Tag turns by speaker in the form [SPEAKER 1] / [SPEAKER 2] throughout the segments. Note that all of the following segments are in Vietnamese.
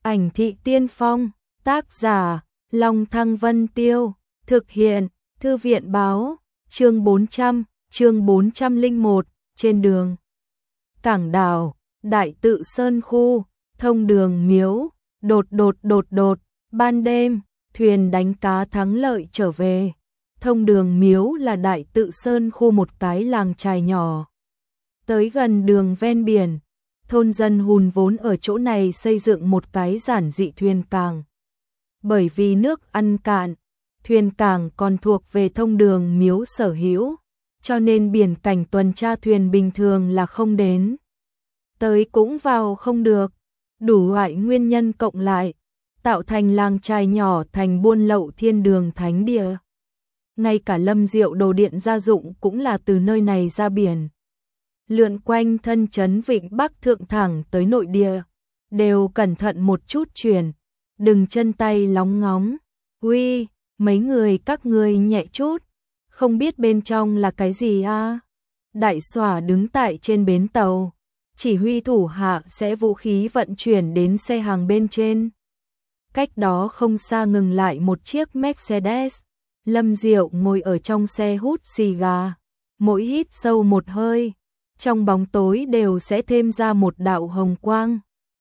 [SPEAKER 1] Ảnh thị tiên phong, tác giả, Long Thăng Vân Tiêu, thực hiện, Thư viện báo, chương 401, trên đường. Cảng đảo, Đại Tự Sơn khu, thông đường miếu, đột, ban đêm, thuyền đánh cá thắng lợi trở về. Thông đường miếu là Đại Tự Sơn khu, một cái làng chài nhỏ. Tới gần đường ven biển, thôn dân hùn vốn ở chỗ này xây dựng một cái giản dị thuyền cảng. Bởi vì nước ăn cạn, thuyền cảng còn thuộc về thông đường miếu sở hữu, cho nên biển cảnh tuần tra thuyền bình thường là không đến. Tới cũng vào không được, đủ loại nguyên nhân cộng lại, tạo thành làng chài nhỏ thành buôn lậu thiên đường thánh địa. Ngay cả Lâm Diệu đồ điện gia dụng cũng là từ nơi này ra biển. Lượn quanh thân trấn Vịnh Bắc thượng thẳng tới nội địa, đều cẩn thận một chút chuyển, đừng chân tay lóng ngóng. Uy, mấy người các ngươi nhẹ chút, không biết bên trong là cái gì à? Đại Xỏa đứng tại trên bến tàu, chỉ huy thủ hạ sẽ vũ khí vận chuyển đến xe hàng bên trên. Cách đó không xa ngừng lại một chiếc Mercedes, Lâm Diệu ngồi ở trong xe hút xì gà, mỗi hít sâu một hơi, trong bóng tối đều sẽ thêm ra một đạo hồng quang.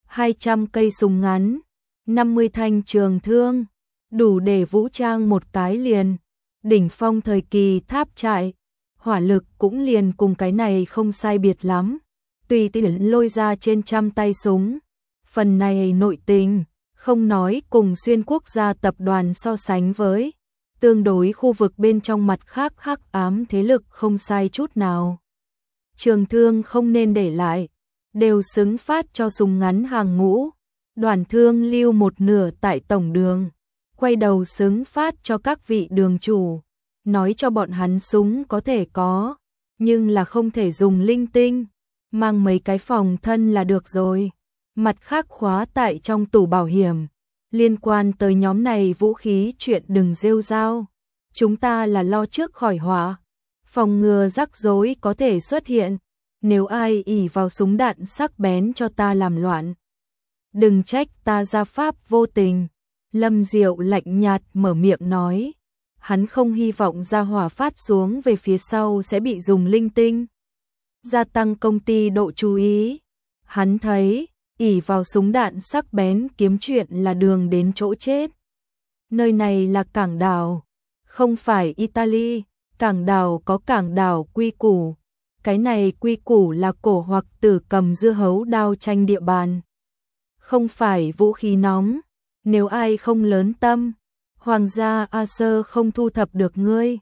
[SPEAKER 1] 200 cây súng ngắn, 50 thanh trường thương, đủ để vũ trang một cái liền. Đỉnh phong thời kỳ tháp trại, hỏa lực cũng liền cùng cái này không sai biệt lắm. Tùy tiện lôi ra trên 100 tay súng. Phần này nội tình, không nói cùng xuyên quốc gia tập đoàn so sánh với, tương đối khu vực bên trong mặt khác hắc ám thế lực không sai chút nào. Trường thương không nên để lại, đều xứng phát cho súng ngắn hàng ngũ. Đoàn thương lưu một nửa tại tổng đường, quay đầu xứng phát cho các vị đường chủ, nói cho bọn hắn súng có thể có, nhưng là không thể dùng linh tinh, mang mấy cái phòng thân là được rồi. Mặt khác khóa tại trong tủ bảo hiểm, liên quan tới nhóm này vũ khí chuyện đừng rêu rao. Chúng ta là lo trước khỏi họa, phòng ngừa rắc rối có thể xuất hiện, nếu ai ỷ vào súng đạn sắc bén cho ta làm loạn. Đừng trách ta gia pháp vô tình. Lâm Diệu lạnh nhạt mở miệng nói, hắn không hy vọng ra hỏa phát xuống về phía sau sẽ bị dùng linh tinh, gia tăng công ty độ chú ý. Hắn thấy, ỷ vào súng đạn sắc bén kiếm chuyện là đường đến chỗ chết. Nơi này là cảng đảo, không phải Italy, cảng đảo có cảng đảo quy củ. Cái này quy củ là cổ hoặc tử cầm dưa hấu đao tranh địa bàn, không phải vũ khí nóng. Nếu ai không lớn tâm, Hoàng gia A Sơ không thu thập được ngươi,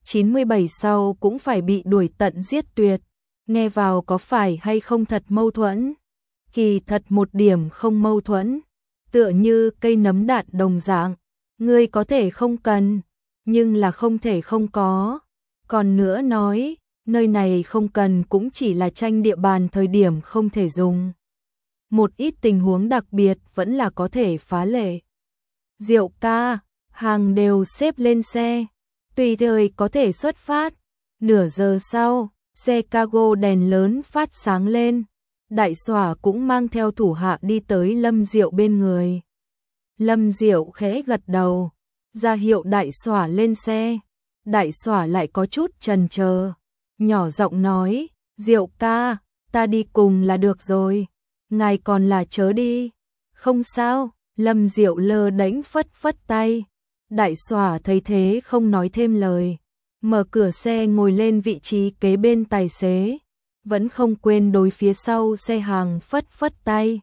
[SPEAKER 1] 97 sau cũng phải bị đuổi tận giết tuyệt. Nghe vào có phải hay không thật mâu thuẫn? Kỳ thật một điểm không mâu thuẫn, tựa như cây nấm đạn đồng dạng, ngươi có thể không cần, nhưng là không thể không có. Còn nữa nói, nơi này không cần cũng chỉ là tranh địa bàn thời điểm không thể dùng. Một ít tình huống đặc biệt vẫn là có thể phá lệ. Diệu ca, hàng đều xếp lên xe, tùy thời có thể xuất phát. Nửa giờ sau, xe cargo đèn lớn phát sáng lên. Đại Xỏa cũng mang theo thủ hạ đi tới Lâm Diệu bên người. Lâm Diệu khẽ gật đầu, ra hiệu Đại Xỏa lên xe. Đại Xỏa lại có chút chần chờ, nhỏ giọng nói, Diệu ca, ta đi cùng là được rồi, ngài còn là chớ đi. Không sao, Lâm Diệu lơ đễnh phất phất tay. Đại Xỏa thấy thế không nói thêm lời, mở cửa xe ngồi lên vị trí kế bên tài xế, vẫn không quên đối phía sau xe hàng phất phất tay.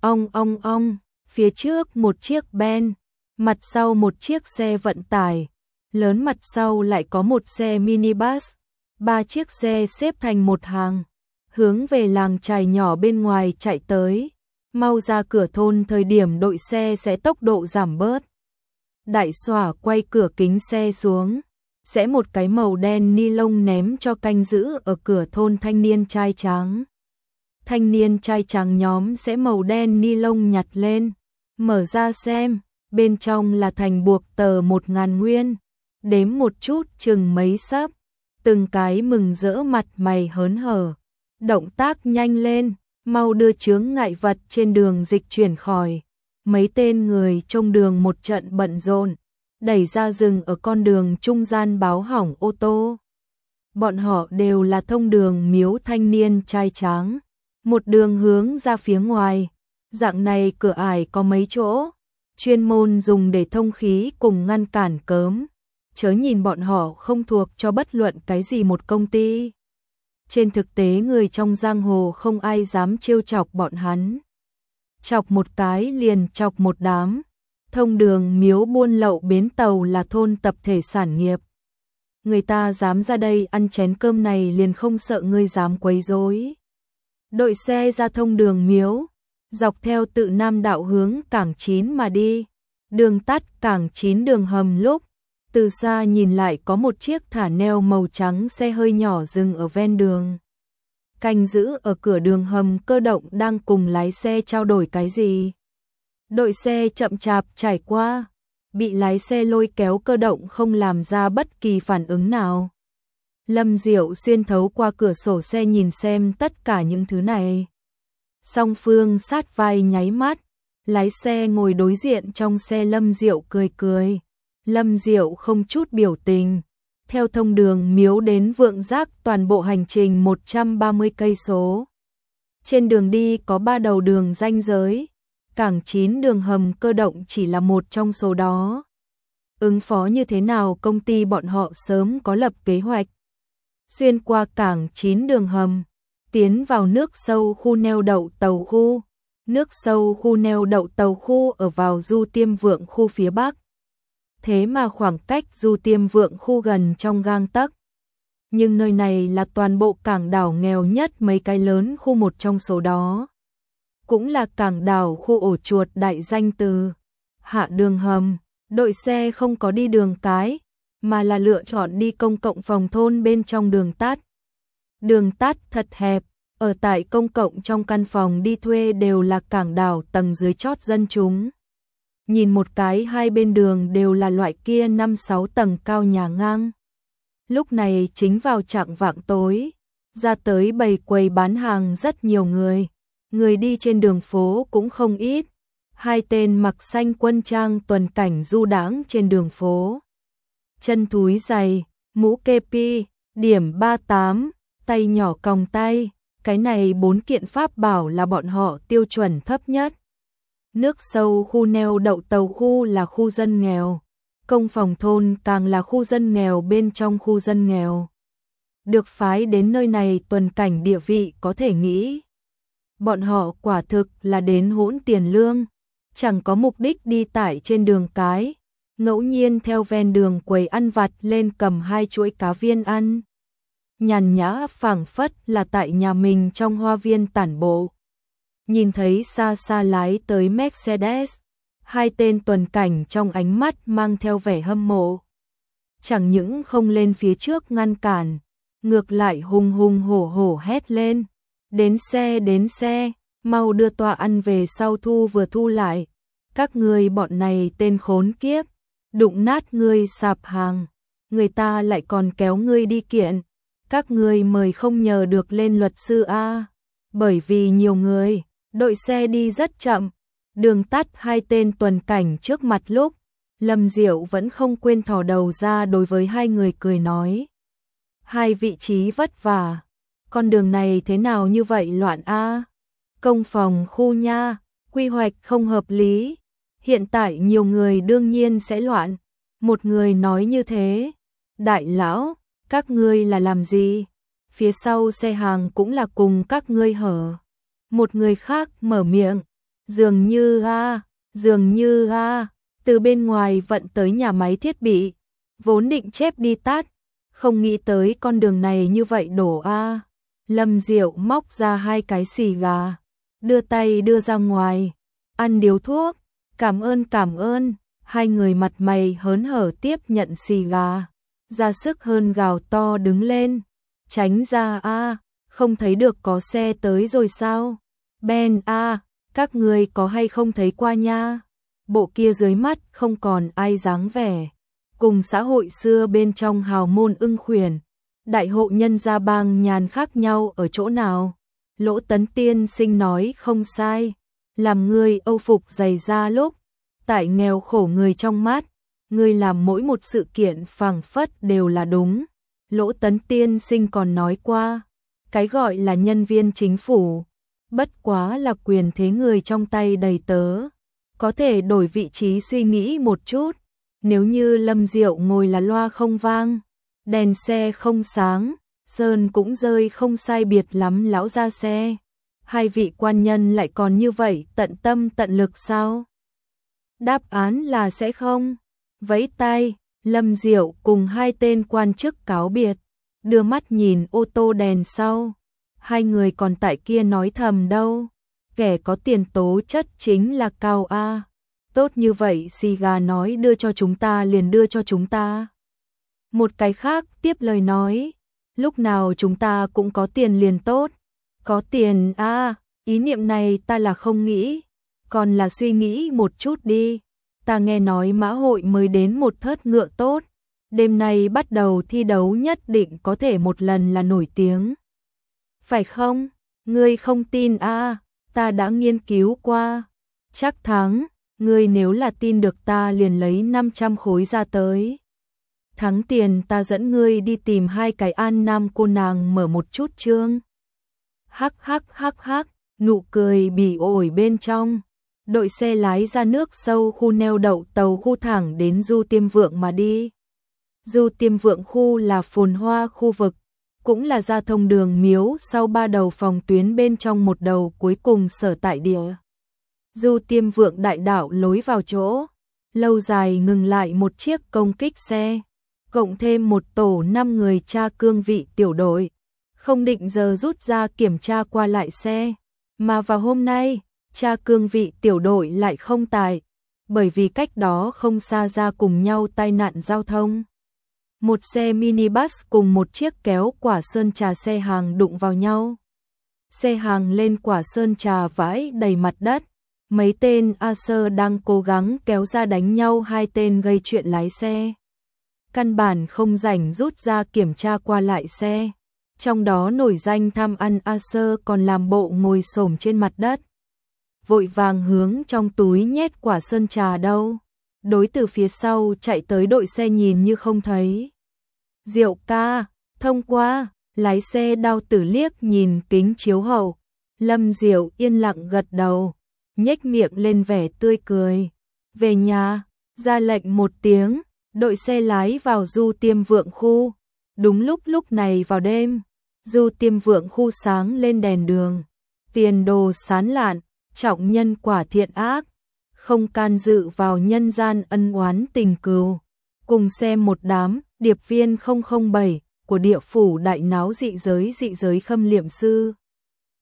[SPEAKER 1] Ong, phía trước một chiếc Ben, mặt sau một chiếc xe vận tải lớn, mặt sau lại có một xe minibus, 3 chiếc xe xếp thành một hàng, hướng về làng chài nhỏ bên ngoài chạy tới. Mau ra cửa thôn thời điểm đội xe sẽ tốc độ giảm bớt. Đại Xỏa quay cửa kính xe xuống, sẽ một cái màu đen ni lông ném cho canh giữ ở cửa thôn thanh niên trai trắng. Thanh niên trai trắng nhóm sẽ màu đen ni lông nhặt lên, mở ra xem, bên trong là thành buộc tờ 1000 nguyên, đếm một chút chừng mấy sấp, từng cái mừng rỡ mặt mày hớn hở, động tác nhanh lên, mau đưa chướng ngại vật trên đường dịch chuyển khỏi. mấy tên người trông đường một trận bận rộn, đẩy ra rừng ở con đường trung gian báo hỏng ô tô. Bọn họ đều là thông đường miếu thanh niên trai tráng, một đường hướng ra phía ngoài, dạng này cửa ải có mấy chỗ, chuyên môn dùng để thông khí cùng ngăn cản cớm, chớ nhìn bọn họ không thuộc cho bất luận cái gì một công ty. Trên thực tế người trong giang hồ không ai dám trêu chọc bọn hắn. Chọc một cái liền chọc một đám. Thông đường miếu buôn lậu bến tàu là thôn tập thể sản nghiệp. Người ta dám ra đây ăn chén cơm này liền không sợ ngươi dám quấy rối. Đội xe ra thông đường miếu, dọc theo tự Nam đạo hướng cảng 9 mà đi. Đường tắt cảng 9 đường hầm lúc, từ xa nhìn lại có một chiếc thả neo màu trắng xe hơi nhỏ dừng ở ven đường. Canh giữ ở cửa đường hầm cơ động đang cùng lái xe trao đổi cái gì. Đội xe chậm chạp trải qua, bị lái xe lôi kéo cơ động không làm ra bất kỳ phản ứng nào. Lâm Diệu xuyên thấu qua cửa sổ xe nhìn xem tất cả những thứ này. Song phương sát vai nháy mắt, lái xe ngồi đối diện trong xe Lâm Diệu cười cười. Lâm Diệu không chút biểu tình. Theo thông đường miếu đến Vượng Giác toàn bộ hành trình 130 cây số. Trên đường đi có 3 đầu đường ranh giới, cảng 9 đường hầm cơ động chỉ là một trong số đó. Ứng phó như thế nào công ty bọn họ sớm có lập kế hoạch. Xuyên qua cảng 9 đường hầm, tiến vào nước sâu khu neo đậu tàu khu. Nước sâu khu neo đậu tàu khu ở vào Du Tiêm Vượng khu phía Bắc. Thế mà khoảng cách Du Tiêm Vượng khu gần trong gang tấc. Nhưng nơi này là toàn bộ cảng đảo nghèo nhất mấy cái lớn khu một trong số đó. Cũng là cảng đảo khu ổ chuột đại danh từ. Hạ đường hầm, đội xe không có đi đường cái, mà là lựa chọn đi công cộng phòng thôn bên trong đường tắt. Đường tắt thật hẹp, ở tại công cộng trong căn phòng đi thuê đều là cảng đảo tầng dưới chót dân chúng. Nhìn một cái hai bên đường đều là loại kia 5-6 tầng cao nhà ngang. Lúc này chính vào chạng vạng tối, ra tới bầy quầy bán hàng rất nhiều người. Người đi trên đường phố cũng không ít. Hai tên mặc xanh quân trang tuần cảnh du đãng trên đường phố. Chân túi dày, mũ kepi, điểm 38, tay nhỏ còng tay. Cái này 4 kiện pháp bảo là bọn họ tiêu chuẩn thấp nhất. Nước sâu khu neo đậu tàu khu là khu dân nghèo. Công phòng thôn càng là khu dân nghèo bên trong khu dân nghèo. Được phái đến nơi này tuần cảnh địa vị có thể nghĩ. Bọn họ quả thực là đến hỗn tiền lương. Chẳng có mục đích đi tải trên đường cái. Ngẫu nhiên theo ven đường quầy ăn vặt lên cầm 2 chuỗi cá viên ăn. Nhàn nhã phảng phất là tại nhà mình trong hoa viên tản bộ. Nhìn thấy xa xa lái tới Mercedes, hai tên tuần cảnh trong ánh mắt mang theo vẻ hâm mộ. Chẳng những không lên phía trước ngăn cản, ngược lại hùng hùng hổ hổ hét lên. Đến xe, mau đưa tọa ăn về sau thu vừa thu lại. Các ngươi bọn này tên khốn kiếp, đụng nát ngươi sạp hàng, người ta lại còn kéo ngươi đi kiện. Các ngươi mời không nhờ được lên luật sư a. Bởi vì nhiều người, đội xe đi rất chậm, đường tắt hai tên tuần cảnh trước mặt lúc, Lâm Diệu vẫn không quên thò đầu ra đối với hai người cười nói. Hai vị trí vất vả, con đường này thế nào như vậy loạn a? Công phòng khu nha, quy hoạch không hợp lý, hiện tại nhiều người đương nhiên sẽ loạn. Một người nói như thế, đại lão, các ngươi là làm gì? Phía sau xe hàng cũng là cùng các ngươi hở. Một người khác mở miệng, dường như từ bên ngoài vận tới nhà máy thiết bị, vốn định chép đi tắt, không nghĩ tới con đường này như vậy đổ a. Lâm Diệu móc ra 2 cái xì gà, đưa tay đưa ra ngoài, ăn điếu thuốc, cảm ơn, hai người mặt mày hớn hở tiếp nhận xì gà, ra sức hơn gào to đứng lên, tránh ra a, không thấy được có xe tới rồi sao? Ben a, các ngươi có hay không thấy qua nha? Bộ kia dưới mắt không còn ai dáng vẻ, cùng xã hội xưa bên trong hào môn ưng khuyển, đại hộ nhân gia bang nhàn khác nhau ở chỗ nào? Lỗ Tấn Tiên Sinh nói không sai, làm ngươi âu phục dày da lúc, tại nghèo khổ người trong mắt, ngươi làm mỗi một sự kiện phảng phất đều là đúng. Lỗ Tấn tiên sinh còn nói qua, cái gọi là nhân viên chính phủ, bất quá là quyền thế người trong tay đầy tớ. Có thể đổi vị trí suy nghĩ một chút, nếu như Lâm Diệu ngồi là loa không vang, đèn xe không sáng, sơn cũng rơi không sai biệt lắm lão ra xe. Hai vị quan nhân lại còn như vậy tận tâm tận lực sao? Đáp án là sẽ không. Vẫy tay, Lâm Diệu cùng hai tên quan chức cáo biệt, đưa mắt nhìn ô tô đèn sau. Hai người còn tại kia nói thầm đâu. Kẻ có tiền tố chất chính là Cao A. Tốt như vậy xì gà nói đưa cho chúng ta liền đưa cho chúng ta. Một cái khác tiếp lời nói, lúc nào chúng ta cũng có tiền liền tốt. Có tiền à, ý niệm này ta là không nghĩ, còn là suy nghĩ một chút đi. Ta nghe nói Mã Hội mới đến một thớt ngựa tốt, đêm nay bắt đầu thi đấu nhất định có thể một lần là nổi tiếng. Phải không? Ngươi không tin à, ta đã nghiên cứu qua. Chắc thắng, ngươi nếu là tin được ta liền lấy 500 khối ra tới. Thắng tiền ta dẫn ngươi đi tìm hai cái An Nam cô nàng mở một chút chương. Hắc hắc hắc hắc, nụ cười bỉ ổi bên trong. Đội xe lái ra nước sâu khu neo đậu tàu khu thẳng đến Du Tiêm Vượng mà đi. Du Tiêm Vượng khu là phồn hoa khu vực, cũng là giao thông đường miếu sau ba đầu phòng tuyến bên trong một đầu cuối cùng sở tại địa. Du Tiêm Vượng đại đạo lối vào chỗ, lâu dài ngừng lại một chiếc công kích xe, cộng thêm một tổ 5 người tra cương vị tiểu đội, không định giờ rút ra kiểm tra qua lại xe, mà vào hôm nay, tra cương vị tiểu đội lại không tại, bởi vì cách đó không xa ra cùng nhau tai nạn giao thông. Một xe minibus cùng một chiếc kéo quả sơn trà xe hàng đụng vào nhau. Xe hàng lên quả sơn trà vãi đầy mặt đất. Mấy tên A sơ đang cố gắng kéo ra đánh nhau hai tên gây chuyện lái xe. Căn bản không rảnh rút ra kiểm tra qua lại xe. Trong đó nổi danh tham ăn A sơ còn làm bộ ngồi xổm trên mặt đất. Vội vàng hướng trong túi nhét quả sơn trà đâu. Đối từ phía sau chạy tới đội xe nhìn như không thấy. Diệu ca, thông qua, lái xe đau tử liếc nhìn kính chiếu hậu. Lâm Diệu yên lặng gật đầu, nhếch miệng lên vẻ tươi cười. Về nhà, ra lệnh một tiếng, đội xe lái vào Du Tiêm Vượng khu. Đúng lúc này vào đêm, Du Tiêm Vượng khu sáng lên đèn đường. Tiền đồ sán lạn, trọng nhân quả thiện ác, không can dự vào nhân gian ân oán tình cừu. Cùng xem một đám điệp viên 007 của địa phủ đại náo dị giới khâm liệm sư.